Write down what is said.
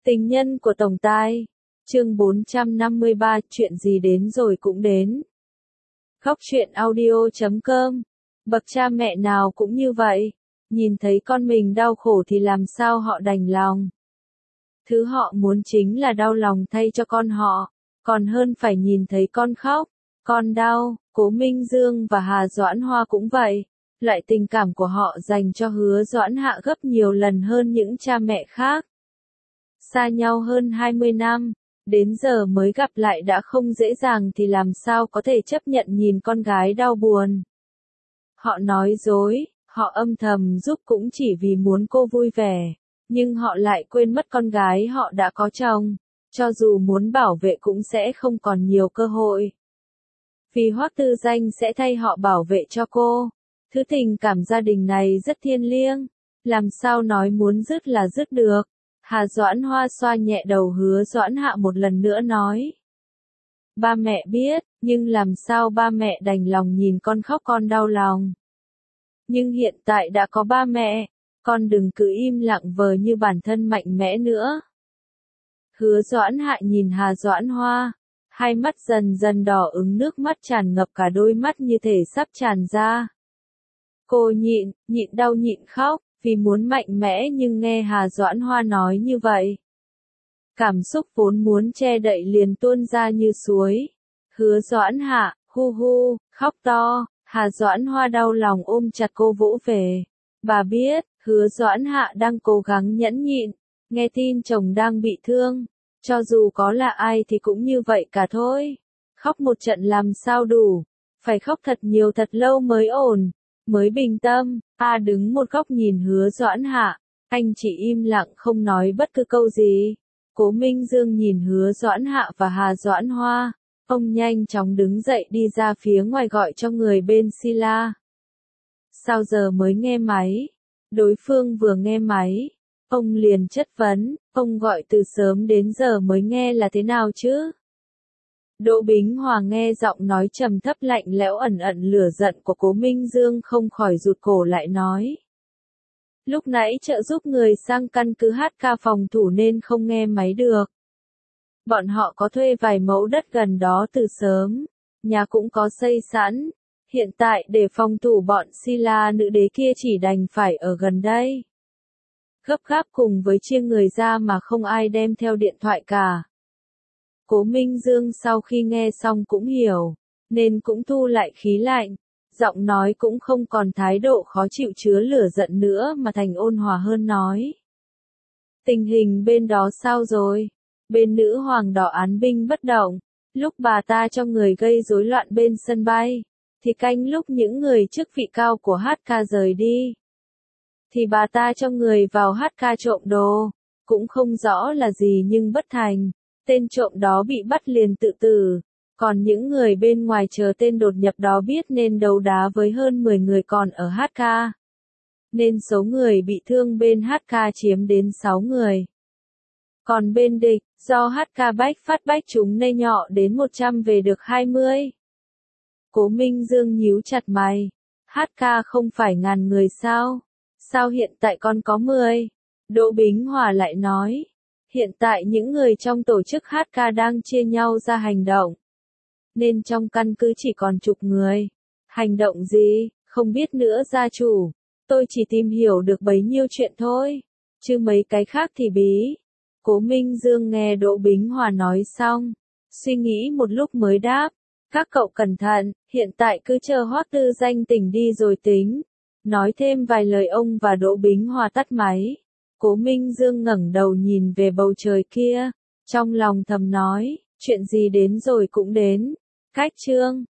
Tình nhân của Tổng Tài. Chương 453, chuyện gì đến rồi cũng đến. Góc truyện audio.com. Bậc cha mẹ nào cũng như vậy, nhìn thấy con mình đau khổ thì làm sao họ đành lòng. Thứ họ muốn chính là đau lòng thay cho con họ, còn hơn phải nhìn thấy con khóc, con đau. Cố Minh Dương và Hà Doãn Hoa cũng vậy, loại tình cảm của họ dành cho Hứa Doãn Hạ gấp nhiều lần hơn những cha mẹ khác. Xa nhau hơn 20 năm, đến giờ mới gặp lại đã không dễ dàng thì làm sao có thể chấp nhận nhìn con gái đau buồn. Họ nói dối, họ âm thầm giúp cũng chỉ vì muốn cô vui vẻ, nhưng họ lại quên mất con gái họ đã có chồng, cho dù muốn bảo vệ cũng sẽ không còn nhiều cơ hội. Vì Hoắc Tư Danh sẽ thay họ bảo vệ cho cô. Thứ tình cảm gia đình này rất thiêng liêng, làm sao nói muốn dứt là dứt được. Hà Doãn Hoa xoa nhẹ đầu Hứa Doãn Hạ một lần nữa nói. Ba mẹ biết, nhưng làm sao ba mẹ đành lòng nhìn con khóc con đau lòng. Nhưng hiện tại đã có ba mẹ, con đừng cứ im lặng vờ như bản thân mạnh mẽ nữa. Hứa Doãn Hạ nhìn Hà Doãn Hoa, hai mắt dần dần đỏ ửng, nước mắt tràn ngập cả đôi mắt như thể sắp tràn ra. Cô nhịn đau nhịn khóc, vì muốn mạnh mẽ nhưng nghe Hà Doãn Hoa nói như vậy. Cảm xúc vốn muốn che đậy liền tuôn ra như suối. Hứa Doãn Hạ, hu hu, khóc to, Hà Doãn Hoa đau lòng ôm chặt cô vỗ về. Bà biết, Hứa Doãn Hạ đang cố gắng nhẫn nhịn, nghe tin chồng đang bị thương. Cho dù có là ai thì cũng như vậy cả thôi. Khóc một trận làm sao đủ, phải khóc thật nhiều thật lâu mới ổn, mới bình tâm. Đứng một góc nhìn Hứa Doãn Hạ, anh chỉ im lặng không nói bất cứ câu gì. Cố Minh Dương nhìn Hứa Doãn Hạ và Hà Doãn Hoa, ông nhanh chóng đứng dậy đi ra phía ngoài gọi cho người bên Sila. Sao giờ mới nghe máy? Đối phương vừa nghe máy, ông liền chất vấn, ông gọi từ sớm đến giờ mới nghe là thế nào chứ? Đỗ Bính Hòa nghe giọng nói trầm thấp lạnh lẽo ẩn ẩn lửa giận của Cố Minh Dương không khỏi rụt cổ lại nói. Lúc nãy trợ giúp người sang căn cứ HK phòng thủ nên không nghe máy được. Bọn họ có thuê vài mẫu đất gần đó từ sớm, nhà cũng có xây sẵn. Hiện tại để phòng thủ bọn Sila nữ đế kia chỉ đành phải ở gần đây. Gấp gáp cùng với chia người ra mà không ai đem theo điện thoại cả. Cố Minh Dương sau khi nghe xong cũng hiểu, nên cũng thu lại khí lạnh, giọng nói cũng không còn thái độ khó chịu chứa lửa giận nữa mà thành ôn hòa hơn nói. Tình hình bên đó sao rồi? Bên nữ hoàng đỏ án binh bất động, lúc bà ta cho người gây rối loạn bên sân bay, thì canh lúc những người chức vị cao của HK rời đi, thì bà ta cho người vào HK trộm đồ, cũng không rõ là gì nhưng bất thành. Tên trộm đó bị bắt liền tự tử, còn những người bên ngoài chờ tên đột nhập đó biết nên đấu đá với hơn 10 người còn ở HK. Nên số người bị thương bên HK chiếm đến 6 người. Còn bên địch, do HK phát bách chúng nên nhọ đến 100 về được 20. Cố Minh Dương nhíu chặt mày. HK không phải ngàn người sao? Sao hiện tại còn có 10? Đỗ Bính Hòa lại nói. Hiện tại những người trong tổ chức HK đang chia nhau ra hành động. Nên trong căn cứ chỉ còn chục người. Hành động gì, không biết nữa gia chủ. Tôi chỉ tìm hiểu được bấy nhiêu chuyện thôi. Chứ mấy cái khác thì bí. Cố Minh Dương nghe Đỗ Bính Hòa nói xong, suy nghĩ một lúc mới đáp. Các cậu cẩn thận, hiện tại cứ chờ Hoắc Tư Danh tỉnh đi rồi tính. Nói thêm vài lời ông và Đỗ Bính Hòa tắt máy. Cố Minh Dương ngẩng đầu nhìn về bầu trời kia, trong lòng thầm nói, chuyện gì đến rồi cũng đến. Cách chương